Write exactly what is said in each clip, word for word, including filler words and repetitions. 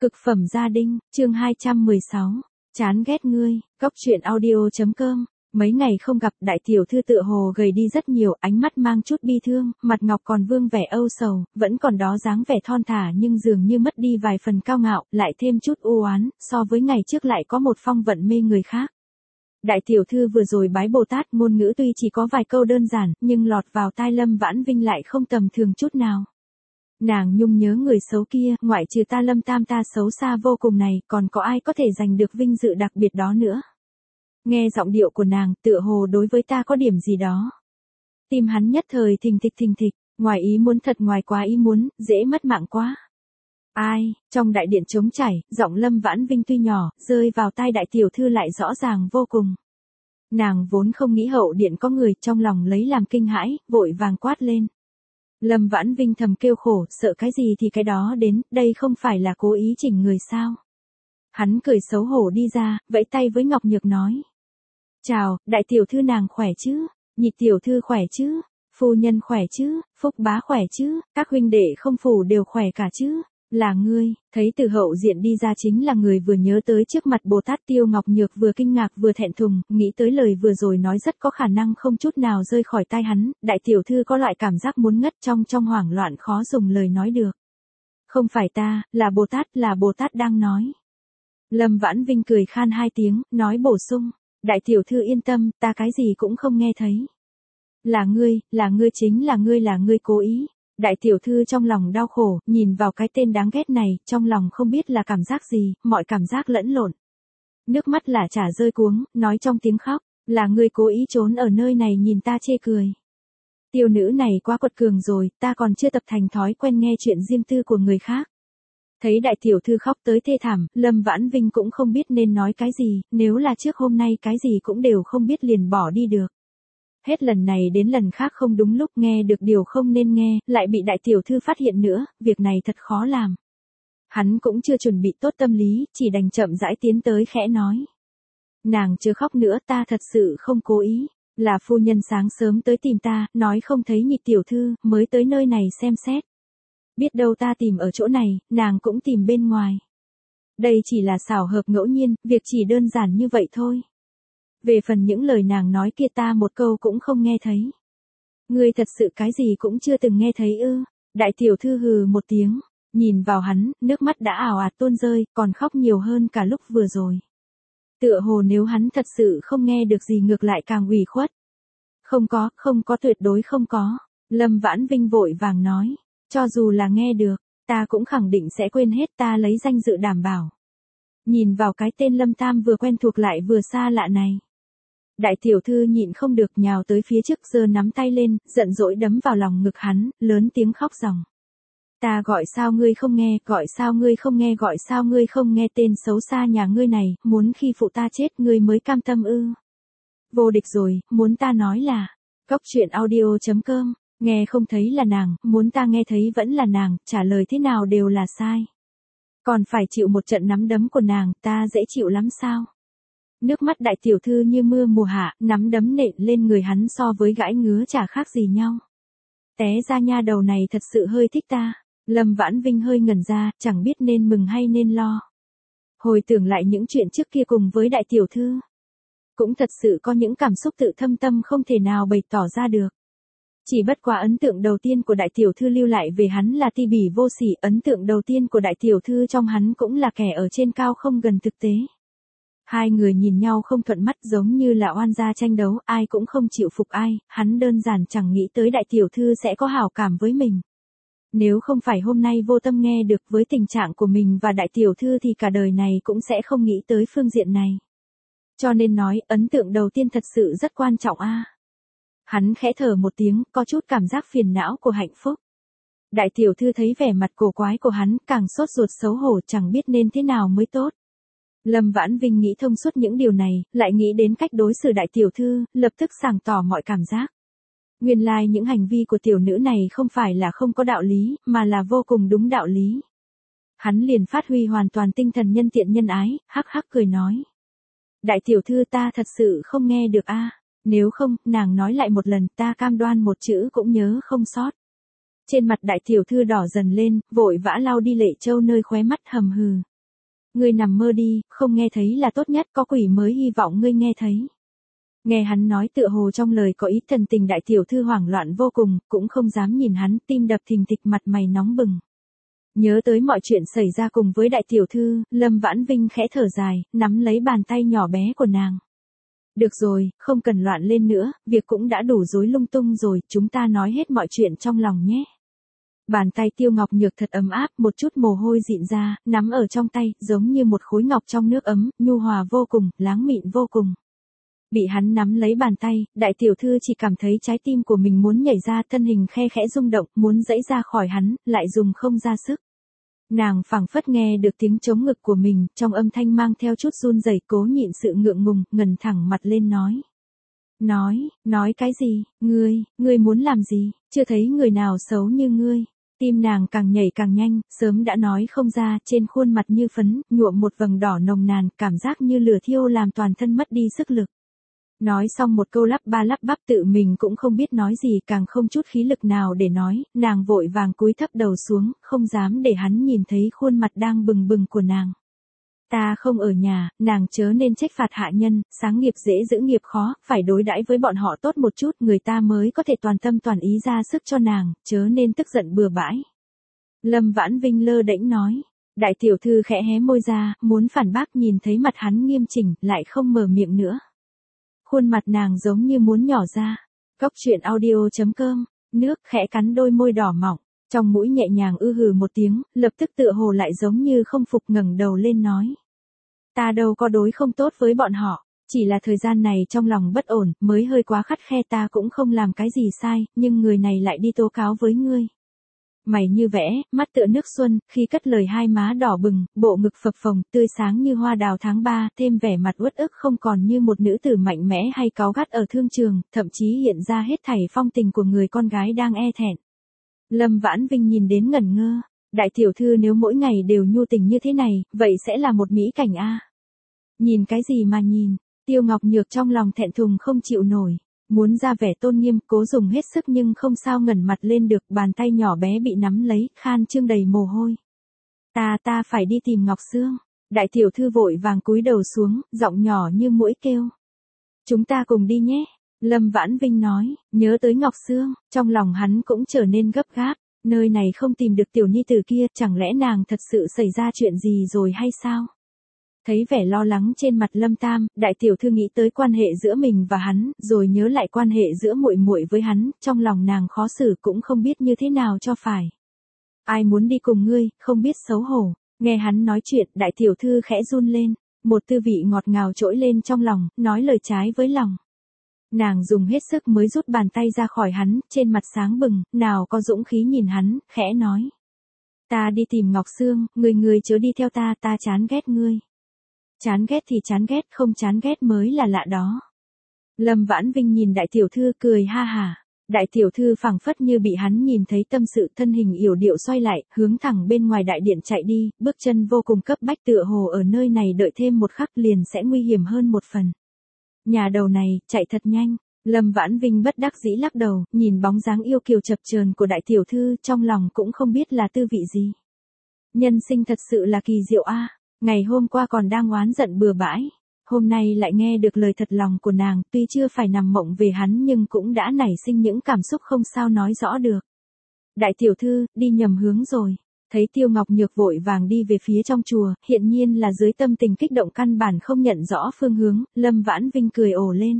Cực phẩm gia đình, chương hai trăm mười sáu. Chán ghét ngươi, Cóc truyện audio.com. Mấy ngày không gặp, đại tiểu thư tựa hồ gầy đi rất nhiều, ánh mắt mang chút bi thương, mặt ngọc còn vương vẻ âu sầu, vẫn còn đó dáng vẻ thon thả nhưng dường như mất đi vài phần cao ngạo, lại thêm chút u oán, so với ngày trước lại có một phong vận mê người khác. Đại tiểu thư vừa rồi bái Bồ Tát, ngôn ngữ tuy chỉ có vài câu đơn giản, nhưng lọt vào tai Lâm Vãn Vinh lại không tầm thường chút nào. Nàng nhung nhớ người xấu kia, ngoại trừ ta Lâm Tam ta xấu xa vô cùng này, còn có ai có thể giành được vinh dự đặc biệt đó nữa. Nghe giọng điệu của nàng, tựa hồ đối với ta có điểm gì đó. Tim hắn nhất thời thình thịch thình thịch, ngoài ý muốn thật ngoài quá ý muốn, dễ mất mạng quá. Ai, trong đại điện trống chảy, giọng Lâm Vãn Vinh tuy nhỏ, rơi vào tai đại tiểu thư lại rõ ràng vô cùng. Nàng vốn không nghĩ hậu điện có người, trong lòng lấy làm kinh hãi, vội vàng quát lên. Lâm Vãn Vinh thầm kêu khổ, sợ cái gì thì cái đó đến, đây không phải là cố ý chỉnh người sao. Hắn cười xấu hổ đi ra, vẫy tay với Ngọc Nhược nói. Chào, đại tiểu thư nàng khỏe chứ, nhị tiểu thư khỏe chứ, phu nhân khỏe chứ, phúc bá khỏe chứ, các huynh đệ không phủ đều khỏe cả chứ. Là ngươi, thấy từ hậu diện đi ra chính là người vừa nhớ tới trước mặt Bồ Tát. Tiêu Ngọc Nhược vừa kinh ngạc vừa thẹn thùng, nghĩ tới lời vừa rồi nói rất có khả năng không chút nào rơi khỏi tai hắn, đại tiểu thư có loại cảm giác muốn ngất, trong trong hoảng loạn khó dùng lời nói được. Không phải ta, là Bồ Tát, là Bồ Tát đang nói. Lâm Vãn Vinh cười khan hai tiếng, nói bổ sung, đại tiểu thư yên tâm, ta cái gì cũng không nghe thấy. Là ngươi, là ngươi chính là ngươi là ngươi cố ý. Đại tiểu thư trong lòng đau khổ, nhìn vào cái tên đáng ghét này, trong lòng không biết là cảm giác gì, mọi cảm giác lẫn lộn. Nước mắt là chả rơi cuống, nói trong tiếng khóc, là ngươi cố ý trốn ở nơi này nhìn ta chê cười. Tiêu nữ này quá quật cường rồi, ta còn chưa tập thành thói quen nghe chuyện riêng tư của người khác. Thấy đại tiểu thư khóc tới thê thảm, Lâm Vãn Vinh cũng không biết nên nói cái gì, nếu là trước hôm nay cái gì cũng đều không biết liền bỏ đi được. Hết lần này đến lần khác không đúng lúc nghe được điều không nên nghe, lại bị đại tiểu thư phát hiện nữa, việc này thật khó làm. Hắn cũng chưa chuẩn bị tốt tâm lý, chỉ đành chậm rãi tiến tới khẽ nói. Nàng chưa khóc nữa, ta thật sự không cố ý, là phu nhân sáng sớm tới tìm ta, nói không thấy nhị tiểu thư, mới tới nơi này xem xét. Biết đâu ta tìm ở chỗ này, nàng cũng tìm bên ngoài. Đây chỉ là xảo hợp ngẫu nhiên, việc chỉ đơn giản như vậy thôi. Về phần những lời nàng nói kia ta một câu cũng không nghe thấy. Ngươi thật sự cái gì cũng chưa từng nghe thấy ư? Đại tiểu thư hừ một tiếng, nhìn vào hắn, nước mắt đã ào ạt tuôn rơi, còn khóc nhiều hơn cả lúc vừa rồi. Tựa hồ nếu hắn thật sự không nghe được gì ngược lại càng ủy khuất. Không có, không có tuyệt đối không có. Lâm Vãn Vinh vội vàng nói, cho dù là nghe được, ta cũng khẳng định sẽ quên hết, ta lấy danh dự đảm bảo. Nhìn vào cái tên Lâm Tam vừa quen thuộc lại vừa xa lạ này. Đại tiểu thư nhịn không được nhào tới phía trước giơ nắm tay lên, giận dỗi đấm vào lòng ngực hắn, lớn tiếng khóc ròng. Ta gọi sao ngươi không nghe, gọi sao ngươi không nghe, gọi sao ngươi không nghe, tên xấu xa nhà ngươi này, muốn khi phụ ta chết ngươi mới cam tâm ư. Vô địch rồi, muốn ta nói là, Cóc truyện audio.com, nghe không thấy là nàng, muốn ta nghe thấy vẫn là nàng, trả lời thế nào đều là sai. Còn phải chịu một trận nắm đấm của nàng, ta dễ chịu lắm sao? Nước mắt đại tiểu thư như mưa mùa hạ, nắm đấm nện lên người hắn so với gãi ngứa chả khác gì nhau. Té ra nha đầu này thật sự hơi thích ta. Lâm Vãn Vinh hơi ngẩn ra, chẳng biết nên mừng hay nên lo. Hồi tưởng lại những chuyện trước kia cùng với đại tiểu thư. Cũng thật sự có những cảm xúc tự thâm tâm không thể nào bày tỏ ra được. Chỉ bất quá ấn tượng đầu tiên của đại tiểu thư lưu lại về hắn là ti bỉ vô sỉ, ấn tượng đầu tiên của đại tiểu thư trong hắn cũng là kẻ ở trên cao không gần thực tế. Hai người nhìn nhau không thuận mắt giống như là oan gia tranh đấu, ai cũng không chịu phục ai, hắn đơn giản chẳng nghĩ tới đại tiểu thư sẽ có hảo cảm với mình. Nếu không phải hôm nay vô tâm nghe được với tình trạng của mình và đại tiểu thư thì cả đời này cũng sẽ không nghĩ tới phương diện này. Cho nên nói, ấn tượng đầu tiên thật sự rất quan trọng a. Hắn khẽ thở một tiếng, có chút cảm giác phiền não của hạnh phúc. Đại tiểu thư thấy vẻ mặt cổ quái của hắn, càng sốt ruột xấu hổ chẳng biết nên thế nào mới tốt. Lâm Vãn Vinh nghĩ thông suốt những điều này, lại nghĩ đến cách đối xử đại tiểu thư, lập tức sáng tỏ mọi cảm giác. Nguyên lai những hành vi của tiểu nữ này không phải là không có đạo lý, mà là vô cùng đúng đạo lý. Hắn liền phát huy hoàn toàn tinh thần nhân tiện nhân ái, hắc hắc cười nói. Đại tiểu thư ta thật sự không nghe được a. Nếu không, nàng nói lại một lần, ta cam đoan một chữ cũng nhớ không sót. Trên mặt đại tiểu thư đỏ dần lên, vội vã lau đi lệ trâu nơi khóe mắt hầm hừ. Ngươi nằm mơ đi, không nghe thấy là tốt nhất, có quỷ mới hy vọng ngươi nghe thấy. Nghe hắn nói tựa hồ trong lời có ý thần tình, đại tiểu thư hoảng loạn vô cùng, cũng không dám nhìn hắn, tim đập thình thịch, mặt mày nóng bừng. Nhớ tới mọi chuyện xảy ra cùng với đại tiểu thư, Lâm Vãn Vinh khẽ thở dài, nắm lấy bàn tay nhỏ bé của nàng. Được rồi, không cần loạn lên nữa, việc cũng đã đủ rối lung tung rồi, chúng ta nói hết mọi chuyện trong lòng nhé. Bàn tay Tiêu Ngọc Nhược thật ấm áp, một chút mồ hôi dịn ra, nắm ở trong tay, giống như một khối ngọc trong nước ấm, nhu hòa vô cùng, láng mịn vô cùng. Bị hắn nắm lấy bàn tay, đại tiểu thư chỉ cảm thấy trái tim của mình muốn nhảy ra, thân hình khe khẽ rung động, muốn giãy ra khỏi hắn, lại dùng không ra sức. Nàng phảng phất nghe được tiếng trống ngực của mình, trong âm thanh mang theo chút run rẩy, cố nhịn sự ngượng ngùng, ngẩng thẳng mặt lên nói. Nói, nói cái gì, ngươi, ngươi muốn làm gì, chưa thấy người nào xấu như ngươi. Tim nàng càng nhảy càng nhanh, sớm đã nói không ra, trên khuôn mặt như phấn, nhuộm một vầng đỏ nồng nàn, cảm giác như lửa thiêu làm toàn thân mất đi sức lực. Nói xong một câu lắp ba lắp bắp, tự mình cũng không biết nói gì, càng không chút khí lực nào để nói, nàng vội vàng cúi thấp đầu xuống, không dám để hắn nhìn thấy khuôn mặt đang bừng bừng của nàng. Ta không ở nhà, nàng chớ nên trách phạt hạ nhân, sáng nghiệp dễ giữ nghiệp khó, phải đối đãi với bọn họ tốt một chút, người ta mới có thể toàn tâm toàn ý ra sức cho nàng, chớ nên tức giận bừa bãi. Lâm Vãn Vinh lơ đễnh nói. Đại tiểu thư khẽ hé môi ra, muốn phản bác, nhìn thấy mặt hắn nghiêm chỉnh, lại không mở miệng nữa. Khuôn mặt nàng giống như muốn nhỏ ra. Cốc truyện audio chấm com, nước khẽ cắn đôi môi đỏ mỏng, trong mũi nhẹ nhàng ư hừ một tiếng, lập tức tựa hồ lại giống như không phục, ngẩng đầu lên nói. Ta đâu có đối không tốt với bọn họ, chỉ là thời gian này trong lòng bất ổn, mới hơi quá khắt khe, ta cũng không làm cái gì sai, nhưng người này lại đi tố cáo với ngươi. Mày như vẽ, mắt tựa nước xuân, khi cất lời hai má đỏ bừng, bộ ngực phập phồng, tươi sáng như hoa đào tháng ba, thêm vẻ mặt uất ức không còn như một nữ tử mạnh mẽ hay cáu gắt ở thương trường, thậm chí hiện ra hết thảy phong tình của người con gái đang e thẹn. Lâm Vãn Vinh nhìn đến ngẩn ngơ, đại tiểu thư nếu mỗi ngày đều nhu tình như thế này, vậy sẽ là một mỹ cảnh a. Nhìn cái gì mà nhìn, Tiêu Ngọc Nhược trong lòng thẹn thùng không chịu nổi. Muốn ra vẻ tôn nghiêm, cố dùng hết sức nhưng không sao ngẩng mặt lên được, bàn tay nhỏ bé bị nắm lấy, khan trương đầy mồ hôi. Ta ta phải đi tìm Ngọc Sương. Đại tiểu thư vội vàng cúi đầu xuống, giọng nhỏ như muỗi kêu. Chúng ta cùng đi nhé. Lâm Vãn Vinh nói, nhớ tới Ngọc Sương, trong lòng hắn cũng trở nên gấp gáp, nơi này không tìm được tiểu nhi tử kia, chẳng lẽ nàng thật sự xảy ra chuyện gì rồi hay sao? Thấy vẻ lo lắng trên mặt Lâm Tam, đại tiểu thư nghĩ tới quan hệ giữa mình và hắn, rồi nhớ lại quan hệ giữa muội muội với hắn, trong lòng nàng khó xử cũng không biết như thế nào cho phải. Ai muốn đi cùng ngươi, không biết xấu hổ. Nghe hắn nói chuyện, đại tiểu thư khẽ run lên, một tư vị ngọt ngào trỗi lên trong lòng, nói lời trái với lòng. Nàng dùng hết sức mới rút bàn tay ra khỏi hắn, trên mặt sáng bừng, nào có dũng khí nhìn hắn, khẽ nói. Ta đi tìm Ngọc Sương, người người chớ đi theo ta, ta chán ghét ngươi. Chán ghét thì chán ghét, không chán ghét mới là lạ đó. Lâm Vãn Vinh nhìn đại tiểu thư cười ha hà. Đại tiểu thư phảng phất như bị hắn nhìn thấy tâm sự, thân hình yểu điệu xoay lại, hướng thẳng bên ngoài đại điện chạy đi, bước chân vô cùng cấp bách, tựa hồ ở nơi này đợi thêm một khắc liền sẽ nguy hiểm hơn một phần. Nhà đầu này, chạy thật nhanh. Lâm Vãn Vinh bất đắc dĩ lắc đầu, nhìn bóng dáng yêu kiều chập chờn của đại tiểu thư, trong lòng cũng không biết là tư vị gì. Nhân sinh thật sự là kỳ diệu a. Ngày hôm qua còn đang oán giận bừa bãi, hôm nay lại nghe được lời thật lòng của nàng, tuy chưa phải nằm mộng về hắn nhưng cũng đã nảy sinh những cảm xúc không sao nói rõ được. Đại tiểu thư, đi nhầm hướng rồi. Thấy Tiêu Ngọc Nhược vội vàng đi về phía trong chùa, hiện nhiên là dưới tâm tình kích động căn bản không nhận rõ phương hướng, Lâm Vãn Vinh cười ồ lên.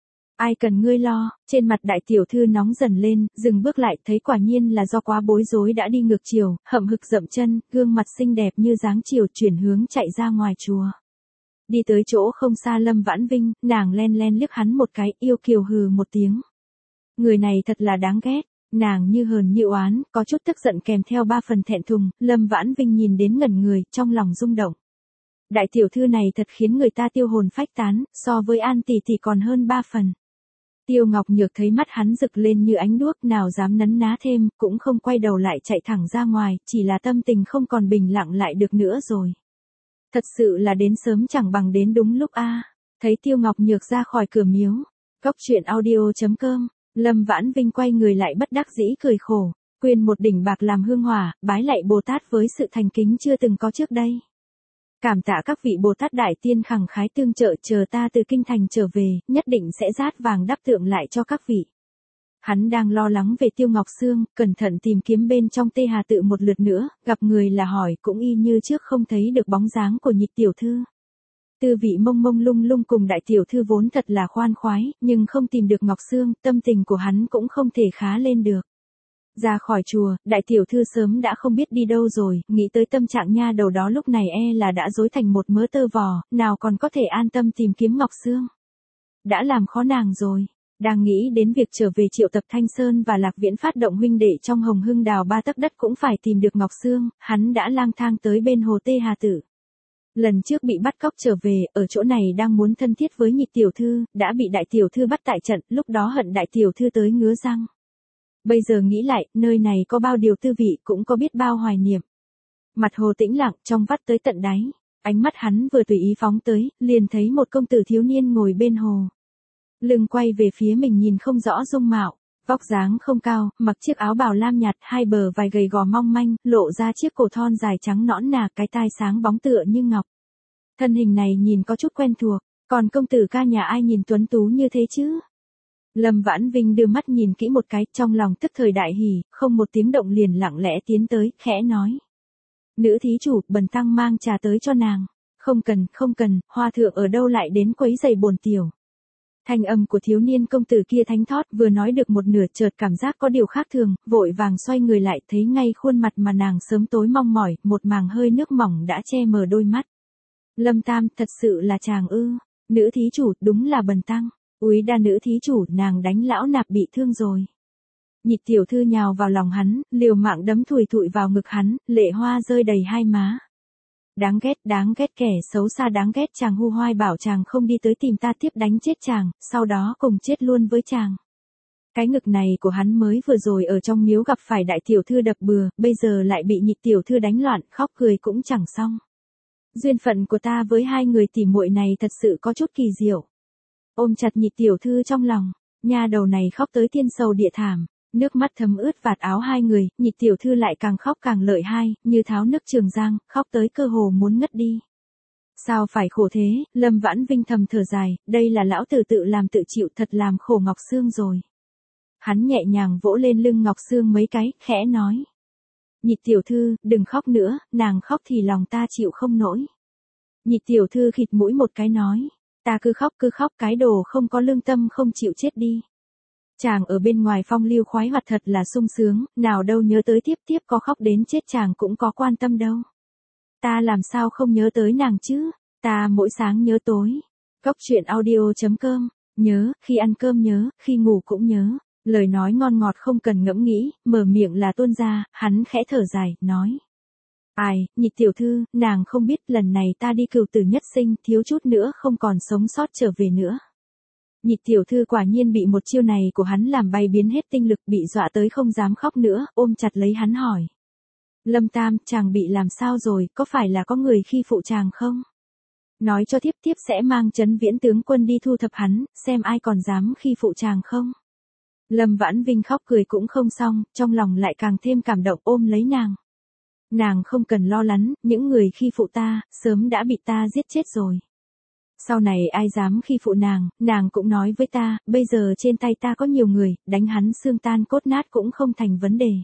Ai cần ngươi lo, trên mặt đại tiểu thư nóng dần lên, dừng bước lại, thấy quả nhiên là do quá bối rối đã đi ngược chiều, hậm hực dậm chân, gương mặt xinh đẹp như dáng chiều chuyển hướng chạy ra ngoài chùa. Đi tới chỗ không xa Lâm Vãn Vinh, nàng len len liếc hắn một cái, yêu kiều hừ một tiếng. Người này thật là đáng ghét, nàng như hờn như oán, có chút tức giận kèm theo ba phần thẹn thùng, Lâm Vãn Vinh nhìn đến ngẩn người, trong lòng rung động. Đại tiểu thư này thật khiến người ta tiêu hồn phách tán, so với An tỷ tỷ còn hơn ba phần. Tiêu Ngọc Nhược thấy mắt hắn rực lên như ánh đuốc, nào dám nấn ná thêm, cũng không quay đầu lại chạy thẳng ra ngoài, chỉ là tâm tình không còn bình lặng lại được nữa rồi. Thật sự là đến sớm chẳng bằng đến đúng lúc a. Thấy Tiêu Ngọc Nhược ra khỏi cửa miếu. Cốc truyện audio chấm com, Lâm Vãn Vinh quay người lại bất đắc dĩ cười khổ, quyên một đỉnh bạc làm hương hỏa, bái lạy Bồ Tát với sự thành kính chưa từng có trước đây. Cảm tạ các vị Bồ Tát Đại Tiên khẳng khái tương trợ, chờ ta từ kinh thành trở về, nhất định sẽ dát vàng đắp tượng lại cho các vị. Hắn đang lo lắng về Tiêu Ngọc Sương, cẩn thận tìm kiếm bên trong Tê Hà Tự một lượt nữa, gặp người là hỏi cũng y như trước không thấy được bóng dáng của Nhị tiểu thư. Tư vị mông mông lung lung cùng đại tiểu thư vốn thật là khoan khoái, nhưng không tìm được Ngọc Sương, tâm tình của hắn cũng không thể khá lên được. Ra khỏi chùa, đại tiểu thư sớm đã không biết đi đâu rồi, nghĩ tới tâm trạng nha đầu đó lúc này e là đã rối thành một mớ tơ vò, nào còn có thể an tâm tìm kiếm Ngọc Sương. Đã làm khó nàng rồi. Đang nghĩ đến việc trở về triệu tập Thanh Sơn và Lạc Viễn phát động huynh đệ trong Hồng Hưng đào ba tấc đất cũng phải tìm được Ngọc Sương, hắn đã lang thang tới bên hồ Tê Hà Tự. Lần trước bị bắt cóc trở về, ở chỗ này đang muốn thân thiết với Nhị tiểu thư, đã bị đại tiểu thư bắt tại trận, lúc đó hận đại tiểu thư tới ngứa răng. Bây giờ nghĩ lại, nơi này có bao điều tư vị cũng có biết bao hoài niệm. Mặt hồ tĩnh lặng, trong vắt tới tận đáy, ánh mắt hắn vừa tùy ý phóng tới, liền thấy một công tử thiếu niên ngồi bên hồ. Lưng quay về phía mình nhìn không rõ dung mạo, vóc dáng không cao, mặc chiếc áo bào lam nhạt, hai bờ vai gầy gò mong manh, lộ ra chiếc cổ thon dài trắng nõn nà, cái tai sáng bóng tựa như ngọc. Thân hình này nhìn có chút quen thuộc, còn công tử ca nhà ai nhìn tuấn tú như thế chứ? Lâm Vãn Vinh đưa mắt nhìn kỹ một cái, trong lòng tức thời đại hỉ, không một tiếng động liền lặng lẽ tiến tới, khẽ nói. Nữ thí chủ, bần tăng mang trà tới cho nàng. Không cần, không cần, hoa thượng ở đâu lại đến quấy giày bổn tiểu. Thanh âm của thiếu niên công tử kia thánh thót, vừa nói được một nửa chợt cảm giác có điều khác thường, vội vàng xoay người lại, thấy ngay khuôn mặt mà nàng sớm tối mong mỏi, một màng hơi nước mỏng đã che mờ đôi mắt. Lâm Tam, thật sự là chàng ư? Nữ thí chủ, đúng là bần tăng. Úi đa nữ thí chủ, nàng đánh lão nạp bị thương rồi. Nhị tiểu thư nhào vào lòng hắn, liều mạng đấm thùi thụi vào ngực hắn, lệ hoa rơi đầy hai má. Đáng ghét, đáng ghét, kẻ xấu xa đáng ghét, chàng hu hoai bảo chàng không đi tới tìm ta tiếp đánh chết chàng, sau đó cùng chết luôn với chàng. Cái ngực này của hắn mới vừa rồi ở trong miếu gặp phải đại tiểu thư đập bừa, bây giờ lại bị nhị tiểu thư đánh loạn, khóc cười cũng chẳng xong. Duyên phận của ta với hai người tỉ muội này thật sự có chút kỳ diệu. Ôm chặt nhị tiểu thư trong lòng, nha đầu này khóc tới thiên sầu địa thảm, nước mắt thấm ướt vạt áo hai người, nhị tiểu thư lại càng khóc càng lợi hai, như tháo nước Trường Giang, khóc tới cơ hồ muốn ngất đi. Sao phải khổ thế, Lâm Vãn Vinh thầm thở dài, đây là lão tử tự làm tự chịu, thật làm khổ Ngọc Sương rồi. Hắn nhẹ nhàng vỗ lên lưng Ngọc Sương mấy cái, khẽ nói. Nhị tiểu thư, đừng khóc nữa, nàng khóc thì lòng ta chịu không nổi. Nhị tiểu thư khịt mũi một cái nói. Ta cứ khóc cứ khóc, cái đồ không có lương tâm không chịu chết đi. Chàng ở bên ngoài phong lưu khoái hoạt thật là sung sướng, nào đâu nhớ tới tiếp tiếp có khóc đến chết chàng cũng có quan tâm đâu. Ta làm sao không nhớ tới nàng chứ, ta mỗi sáng nhớ tối. Cốc truyện audio chấm com, nhớ, khi ăn cơm nhớ, khi ngủ cũng nhớ. Lời nói ngon ngọt không cần ngẫm nghĩ, mở miệng là tuôn ra, hắn khẽ thở dài, nói. Ai, nhị tiểu thư, nàng không biết lần này ta đi cửu tử nhất sinh, thiếu chút nữa không còn sống sót trở về nữa. Nhị tiểu thư quả nhiên bị một chiêu này của hắn làm bay biến hết tinh lực, bị dọa tới không dám khóc nữa, ôm chặt lấy hắn hỏi. Lâm Tam, chàng bị làm sao rồi, có phải là có người khi phụ chàng không? Nói cho tiếp tiếp sẽ mang Trấn Viễn tướng quân đi thu thập hắn, xem ai còn dám khi phụ chàng không? Lâm Vãn Vinh khóc cười cũng không xong, trong lòng lại càng thêm cảm động, ôm lấy nàng. Nàng không cần lo lắng, những người khi phụ ta, sớm đã bị ta giết chết rồi. Sau này ai dám khi phụ nàng, nàng cũng nói với ta, bây giờ trên tay ta có nhiều người, đánh hắn xương tan cốt nát cũng không thành vấn đề.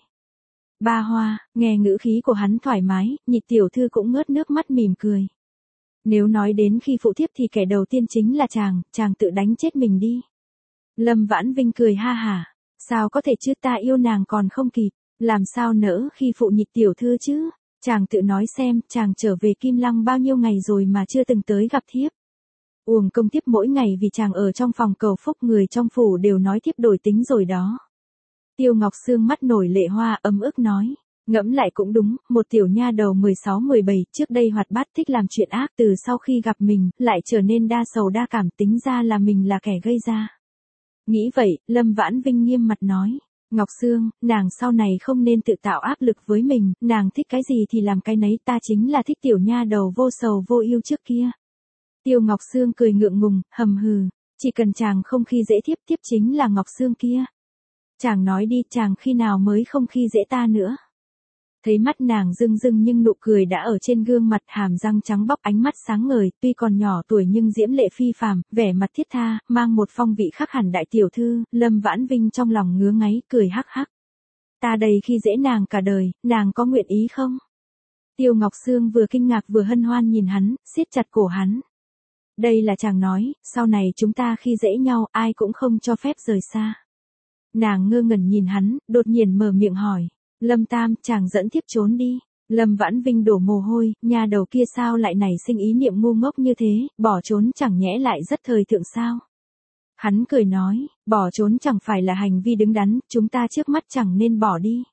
Ba Hoa, nghe ngữ khí của hắn thoải mái, nhị tiểu thư cũng ngớt nước mắt mỉm cười. Nếu nói đến khi phụ thiếp thì kẻ đầu tiên chính là chàng, chàng tự đánh chết mình đi. Lâm Vãn Vinh cười ha hả, sao có thể chứ, ta yêu nàng còn không kịp. Làm sao nỡ khi phụ nhị tiểu thư chứ? Chàng tự nói xem, chàng trở về Kim Lăng bao nhiêu ngày rồi mà chưa từng tới gặp thiếp. Uổng công thiếp mỗi ngày vì chàng ở trong phòng cầu phúc, người trong phủ đều nói thiếp đổi tính rồi đó. Tiêu Ngọc Sương mắt nổi lệ hoa, ấm ức nói. Ngẫm lại cũng đúng, một tiểu nha đầu mười sáu mười bảy, trước đây hoạt bát thích làm chuyện ác, từ sau khi gặp mình, lại trở nên đa sầu đa cảm, tính ra là mình là kẻ gây ra. Nghĩ vậy, Lâm Vãn Vinh nghiêm mặt nói. Ngọc Sương, nàng sau này không nên tự tạo áp lực với mình, nàng thích cái gì thì làm cái nấy, ta chính là thích tiểu nha đầu vô sầu vô yêu trước kia. Tiêu Ngọc Sương cười ngượng ngùng, hầm hừ, chỉ cần chàng không khi dễ thiếp, thiếp chính là Ngọc Sương kia. Chàng nói đi, chàng khi nào mới không khi dễ ta nữa. Thấy mắt nàng rưng rưng nhưng nụ cười đã ở trên gương mặt, hàm răng trắng bóc, ánh mắt sáng ngời, tuy còn nhỏ tuổi nhưng diễm lệ phi phàm, vẻ mặt thiết tha, mang một phong vị khác hẳn đại tiểu thư. Lâm Vãn Vinh trong lòng ngứa ngáy, cười hắc hắc. Ta đầy khi dễ nàng cả đời, nàng có nguyện ý không? Tiêu Ngọc Sương vừa kinh ngạc vừa hân hoan nhìn hắn, siết chặt cổ hắn. Đây là chàng nói, sau này chúng ta khi dễ nhau, ai cũng không cho phép rời xa. Nàng ngơ ngẩn nhìn hắn, đột nhiên mở miệng hỏi. Lâm Tam, chàng dẫn thiếp trốn đi. Lâm Vãn Vinh đổ mồ hôi, nhà đầu kia sao lại nảy sinh ý niệm ngu ngốc như thế, bỏ trốn chẳng nhẽ lại rất thời thượng sao? Hắn cười nói, bỏ trốn chẳng phải là hành vi đứng đắn, chúng ta trước mắt chẳng nên bỏ đi.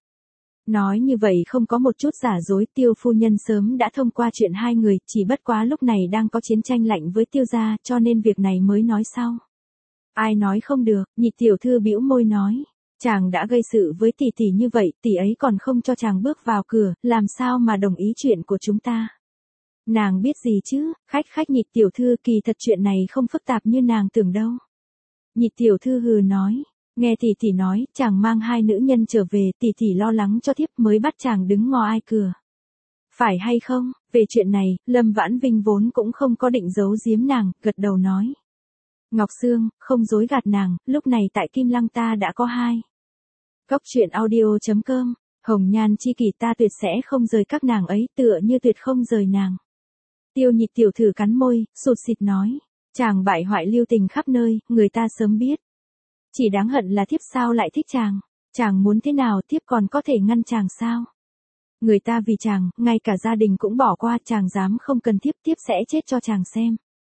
Nói như vậy không có một chút giả dối, Tiêu phu nhân sớm đã thông qua chuyện hai người, chỉ bất quá lúc này đang có chiến tranh lạnh với Tiêu gia, cho nên việc này mới nói sau. Ai nói không được, Nhị tiểu thư bĩu môi nói. Chàng đã gây sự với tỷ tỷ như vậy, tỷ ấy còn không cho chàng bước vào cửa, làm sao mà đồng ý chuyện của chúng ta? Nàng biết gì chứ, khách khách Nhị tiểu thư, kỳ thật chuyện này không phức tạp như nàng tưởng đâu. Nhị tiểu thư hừ nói, nghe tỷ tỷ nói, chàng mang hai nữ nhân trở về, tỷ tỷ lo lắng cho thiếp mới bắt chàng đứng ngò ai cửa. Phải hay không? Về chuyện này, Lâm Vãn Vinh vốn cũng không có định giấu giếm nàng, gật đầu nói. Ngọc Sương, không dối gạt nàng, lúc này tại Kim Lăng ta đã có hai. Cốc truyện audio chấm com, hồng nhan chi kỷ, ta tuyệt sẽ không rời các nàng ấy, tựa như tuyệt không rời nàng. Tiêu Nhị tiểu thư cắn môi, sụt sịt nói, chàng bại hoại lưu tình khắp nơi, người ta sớm biết. Chỉ đáng hận là thiếp sao lại thích chàng, chàng muốn thế nào thiếp còn có thể ngăn chàng sao? Người ta vì chàng, ngay cả gia đình cũng bỏ qua, chàng dám không cần thiếp, thiếp sẽ chết cho chàng xem.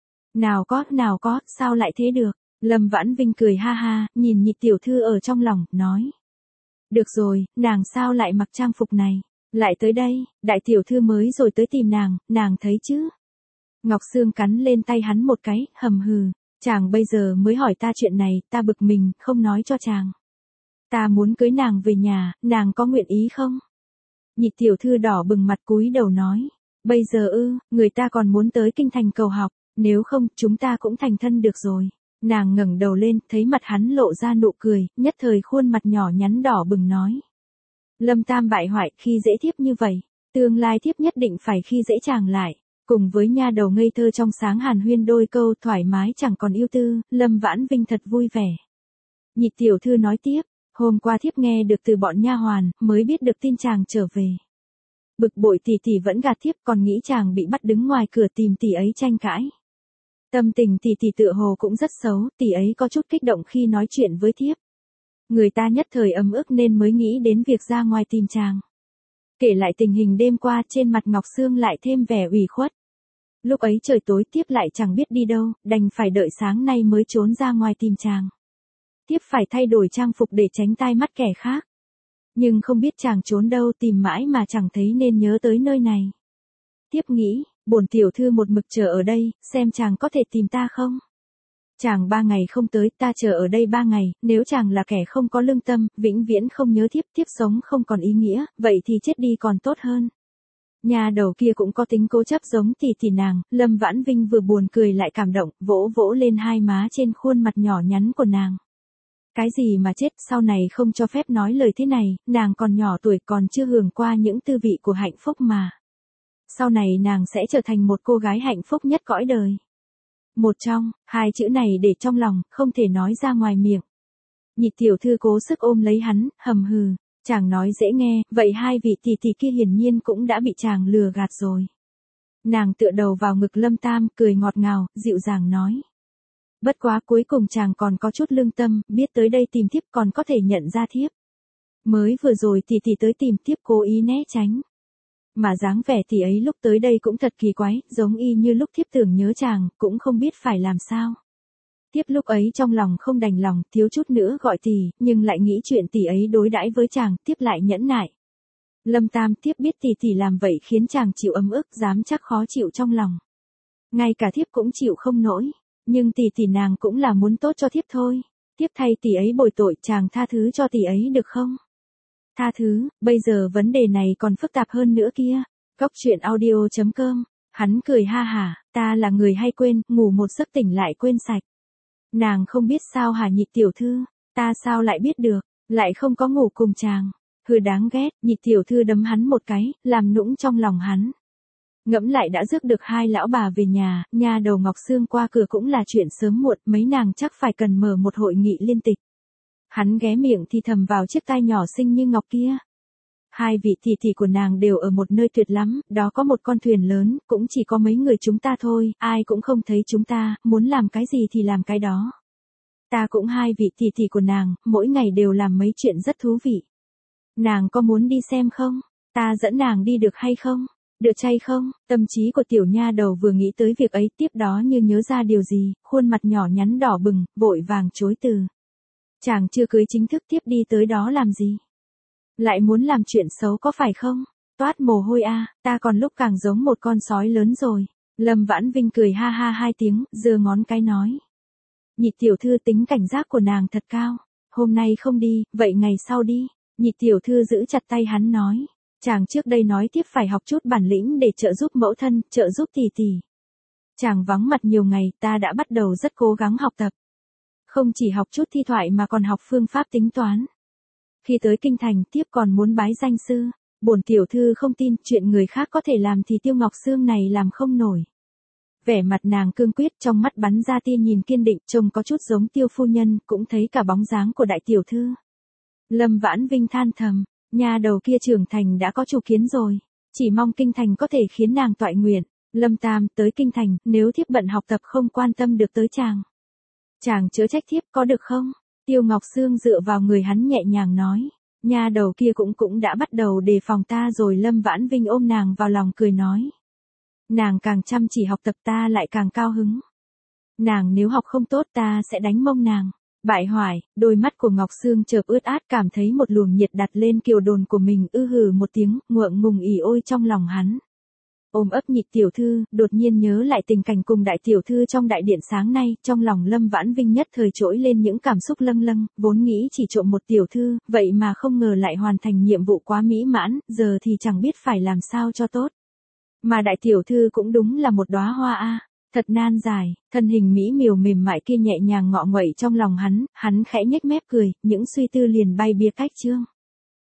Nào có, nào có, sao lại thế được? Lâm Vãn Vinh cười ha ha, nhìn Nhị tiểu thư ở trong lòng, nói. Được rồi, nàng sao lại mặc trang phục này? Lại tới đây, đại tiểu thư mới rồi tới tìm nàng, nàng thấy chứ? Ngọc Sương cắn lên tay hắn một cái, hầm hừ. Chàng bây giờ mới hỏi ta chuyện này, ta bực mình, không nói cho chàng. Ta muốn cưới nàng về nhà, nàng có nguyện ý không? Nhị tiểu thư đỏ bừng mặt cúi đầu nói. Bây giờ ư, người ta còn muốn tới kinh thành cầu học, nếu không, chúng ta cũng thành thân được rồi. Nàng ngẩng đầu lên, thấy mặt hắn lộ ra nụ cười, nhất thời khuôn mặt nhỏ nhắn đỏ bừng nói. Lâm Tam bại hoại, khi dễ thiếp như vậy, tương lai thiếp nhất định phải khi dễ chàng lại. Cùng với nha đầu ngây thơ trong sáng hàn huyên đôi câu thoải mái chẳng còn yêu tư, Lâm Vãn Vinh thật vui vẻ. Nhị tiểu thư nói tiếp, hôm qua thiếp nghe được từ bọn nha hoàn, mới biết được tin chàng trở về. Bực bội tỷ tỷ vẫn gạt thiếp, còn nghĩ chàng bị bắt đứng ngoài cửa tìm tỷ ấy tranh cãi. Tâm tình tỷ tỷ tựa hồ cũng rất xấu, tỷ ấy có chút kích động khi nói chuyện với thiếp. Người ta nhất thời ấm ức nên mới nghĩ đến việc ra ngoài tìm chàng. Kể lại tình hình đêm qua, trên mặt Ngọc Sương lại thêm vẻ ủy khuất. Lúc ấy trời tối, tiếp lại chẳng biết đi đâu, đành phải đợi sáng nay mới trốn ra ngoài tìm chàng. Tiếp phải thay đổi trang phục để tránh tai mắt kẻ khác. Nhưng không biết chàng trốn đâu, tìm mãi mà chẳng thấy nên nhớ tới nơi này. Tiếp nghĩ, bổn tiểu thư một mực chờ ở đây, xem chàng có thể tìm ta không? Chàng ba ngày không tới, ta chờ ở đây ba ngày, nếu chàng là kẻ không có lương tâm, vĩnh viễn không nhớ thiếp, thiếp sống không còn ý nghĩa, vậy thì chết đi còn tốt hơn. Nhà đầu kia cũng có tính cố chấp giống tỷ tỷ nàng, Lâm Vãn Vinh vừa buồn cười lại cảm động, vỗ vỗ lên hai má trên khuôn mặt nhỏ nhắn của nàng. Cái gì mà chết, sau này không cho phép nói lời thế này, nàng còn nhỏ tuổi, còn chưa hưởng qua những tư vị của hạnh phúc mà. Sau này nàng sẽ trở thành một cô gái hạnh phúc nhất cõi đời. Một trong, hai chữ này để trong lòng, không thể nói ra ngoài miệng. Nhị tiểu thư cố sức ôm lấy hắn, hầm hừ, chàng nói dễ nghe, vậy hai vị tỷ tỷ kia hiển nhiên cũng đã bị chàng lừa gạt rồi. Nàng tựa đầu vào ngực Lâm Tam, cười ngọt ngào, dịu dàng nói. Bất quá cuối cùng chàng còn có chút lương tâm, biết tới đây tìm thiếp còn có thể nhận ra thiếp. Mới vừa rồi tỷ tỷ tới tìm thiếp cố ý né tránh. Mà dáng vẻ tỷ ấy lúc tới đây cũng thật kỳ quái, giống y như lúc thiếp tưởng nhớ chàng, cũng không biết phải làm sao. Thiếp lúc ấy trong lòng không đành lòng, thiếu chút nữa gọi tỷ, nhưng lại nghĩ chuyện tỷ ấy đối đãi với chàng, thiếp lại nhẫn nại. Lâm Tam, thiếp biết tỷ tỷ làm vậy khiến chàng chịu ấm ức, dám chắc khó chịu trong lòng. Ngay cả thiếp cũng chịu không nổi, nhưng tỷ tỷ nàng cũng là muốn tốt cho thiếp thôi. Thiếp thay tỷ ấy bồi tội, chàng tha thứ cho tỷ ấy được không? Tha thứ, bây giờ vấn đề này còn phức tạp hơn nữa kia. Cốc truyện audio chấm com, hắn cười ha hả, ta là người hay quên, ngủ một giấc tỉnh lại quên sạch. Nàng không biết sao hả Nhị tiểu thư, ta sao lại biết được, lại không có ngủ cùng chàng. Hừ đáng ghét, nhị tiểu thư đấm hắn một cái, làm nũng trong lòng hắn. Ngẫm lại đã rước được hai lão bà về nhà, nhà đầu Ngọc Sương qua cửa cũng là chuyện sớm muộn, mấy nàng chắc phải cần mở một hội nghị liên tịch. Hắn ghé miệng thì thầm vào chiếc tai nhỏ xinh như ngọc kia. Hai vị tỷ tỷ của nàng đều ở một nơi tuyệt lắm, đó có một con thuyền lớn, cũng chỉ có mấy người chúng ta thôi, ai cũng không thấy chúng ta, muốn làm cái gì thì làm cái đó. Ta cũng hai vị tỷ tỷ của nàng, mỗi ngày đều làm mấy chuyện rất thú vị. Nàng có muốn đi xem không? Ta dẫn nàng đi được hay không? Được chay không? Tâm trí của tiểu nha đầu vừa nghĩ tới việc ấy tiếp đó như nhớ ra điều gì, khuôn mặt nhỏ nhắn đỏ bừng, vội vàng chối từ. Chàng chưa cưới chính thức tiếp đi tới đó làm gì? Lại muốn làm chuyện xấu có phải không? Toát mồ hôi a, à, ta còn lúc càng giống một con sói lớn rồi. Lâm Vãn Vinh cười ha ha hai tiếng, giơ ngón cái nói. Nhị tiểu thư tính cảnh giác của nàng thật cao. Hôm nay không đi, vậy ngày sau đi. Nhị tiểu thư giữ chặt tay hắn nói. Chàng trước đây nói tiếp phải học chút bản lĩnh để trợ giúp mẫu thân, trợ giúp tỷ tỷ. Chàng vắng mặt nhiều ngày, ta đã bắt đầu rất cố gắng học tập. Không chỉ học chút thi thoại mà còn học phương pháp tính toán. Khi tới kinh thành tiếp còn muốn bái danh sư. Bổn tiểu thư không tin chuyện người khác có thể làm thì Tiêu Ngọc Sương này làm không nổi. Vẻ mặt nàng cương quyết, trong mắt bắn ra tia nhìn kiên định, trông có chút giống Tiêu phu nhân, cũng thấy cả bóng dáng của đại tiểu thư. Lâm Vãn Vinh than thầm, nhà đầu kia trưởng thành đã có chủ kiến rồi, chỉ mong kinh thành có thể khiến nàng toại nguyện. Lâm Tam, tới kinh thành, nếu thiếp bận học tập không quan tâm được tới chàng. Chàng chớ trách thiếp có được không? Tiêu Ngọc Sương dựa vào người hắn nhẹ nhàng nói, nhà đầu kia cũng cũng đã bắt đầu đề phòng ta rồi. Lâm Vãn Vinh ôm nàng vào lòng cười nói. Nàng càng chăm chỉ học tập ta lại càng cao hứng. Nàng nếu học không tốt ta sẽ đánh mông nàng. Bại hoại, đôi mắt của Ngọc Sương chợp ướt át, cảm thấy một luồng nhiệt đặt lên kiều đồn của mình, ư hừ một tiếng, ngượng ngùng ỉ ôi trong lòng hắn. Ôm ấp nhị tiểu thư, đột nhiên nhớ lại tình cảnh cùng đại tiểu thư trong đại điện sáng nay, trong lòng Lâm Vãn Vinh nhất thời trỗi lên những cảm xúc lâng lâng, vốn nghĩ chỉ trộm một tiểu thư, vậy mà không ngờ lại hoàn thành nhiệm vụ quá mỹ mãn, giờ thì chẳng biết phải làm sao cho tốt. Mà đại tiểu thư cũng đúng là một đóa hoa a, thật nan giải, thân hình mỹ miều mềm mại kia nhẹ nhàng ngọ nguậy trong lòng hắn, hắn khẽ nhếch mép cười, những suy tư liền bay bia cách chương.